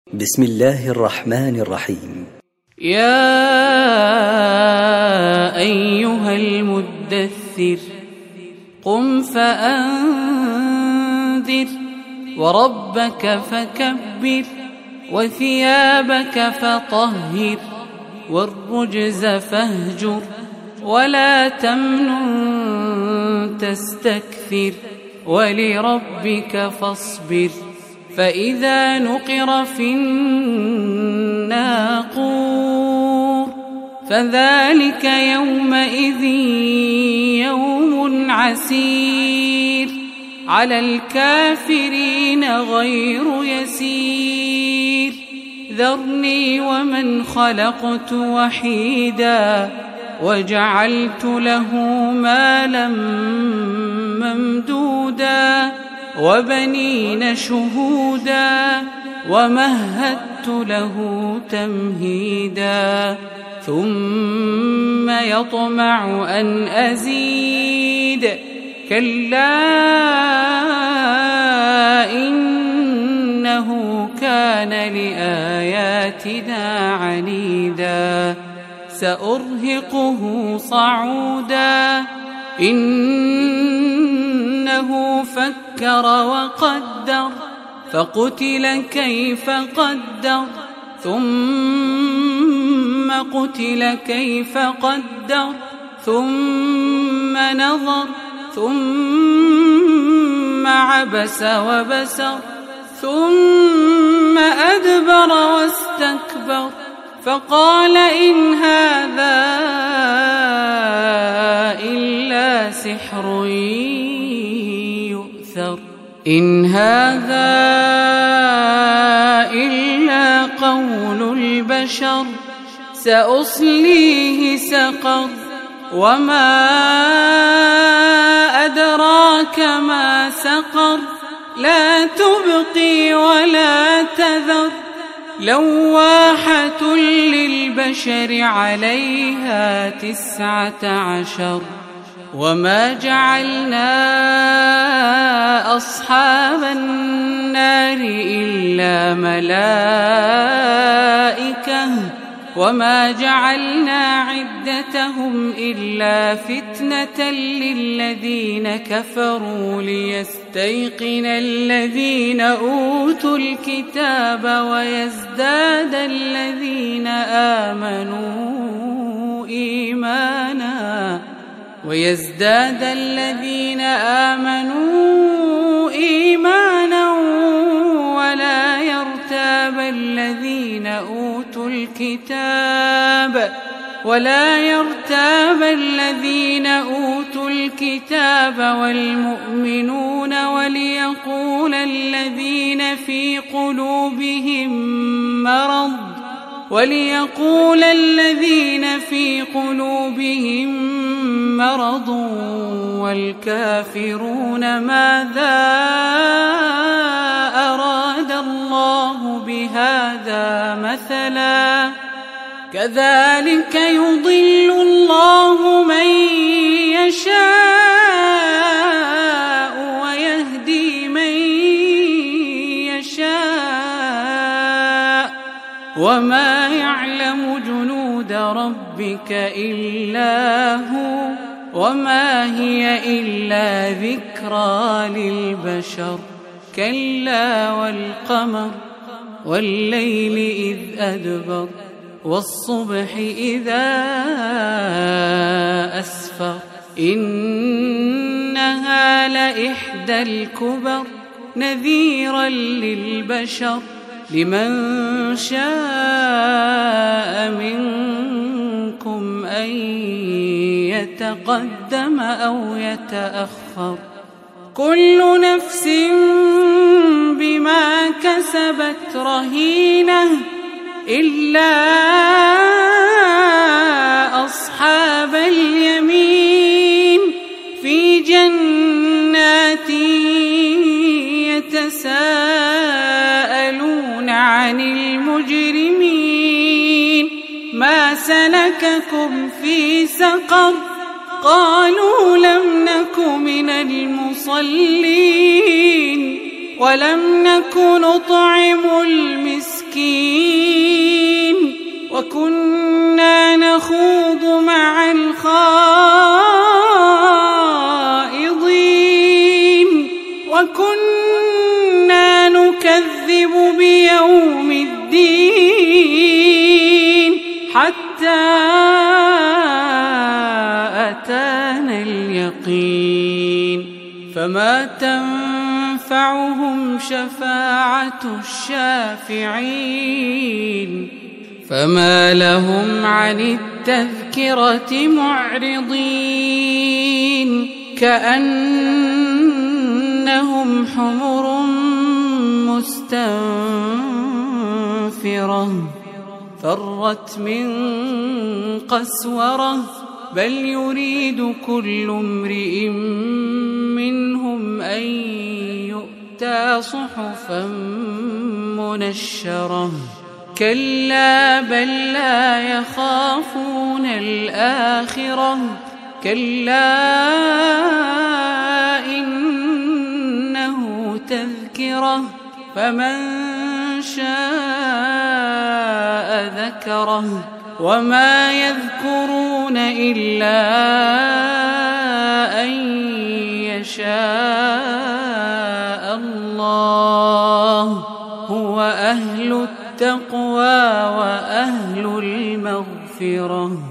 بسم الله الرحمن الرحيم. يا أيها المدثر قم فأنذر وربك فكبر وثيابك فطهر والرجز فاهجر ولا تمنن تستكثر ولربك فاصبر فإذا نقر في الناقور فذلك يومئذ يوم عسير على الكافرين غير يسير ذرني ومن خلقت وحيدا وجعلت له مالا ممدودا وبنين شهودا ومهدت له تمهيدا ثم يطمع أن أزيد كلا إنه كان لآياتنا عنيدا سأرهقه صعودا إنه فكر وقدر فقتل كيف قدر ثم قتل كيف قدر ثم نظر ثم عبس وبسر ثم أدبر واستكبر فقال إن هذا إلا سحر يؤثر إن هذا إلا قول البشر سأصليه سقر وما أدراك ما سقر لا تبقي ولا تذر لواحة للبشر عليها 19 وما جعلنا أصحاب النار إلا ملائكة وما جعلنا عدتهم إلا فتنة للذين كفروا ليستيقن الذين أوتوا الكتاب ويزداد الذين آمنوا إيمانا ولا يرتاب الذين أوتوا الكتاب والمؤمنون وليقول الذين في قلوبهم مرض والكافرون ماذا أراد الله بهذا مثلا كذلك يضل الله من يشاء ويهدي من يشاء وما يعلم جنود ربك إلا هو وما هي إلا ذكرى للبشر كلا والقمر والليل إذ أدبر والصبح إذا أسفر إنها لإحدى الكبر نذيرا للبشر لمن شاء منكم أن يتقدم أو يتأخر كل نفس بما كسبت رهينة إلا أصحاب اليمين في جنات يتساءلون عن المجرمين ما سلككم في سقر قالوا لم نك من المصلين ولم نك نطعم المسكين يخوض مع الخائضين وكنا نكذب بيوم الدين حتى أتانا اليقين فما تنفعهم شفاعة الشافعين فما لهم عن التذكرة معرضين كأنهم حمر مستنفرة فرت من قسورة بل يريد كل امرئ منهم أن يؤتى صحفا منشرة كلا بل لا يخافون الآخرة كلا إنه تذكرة فمن شاء ذكره وما يذكرون إلا أن يشاء الله هو أهل التقوى وأهل المغفرة.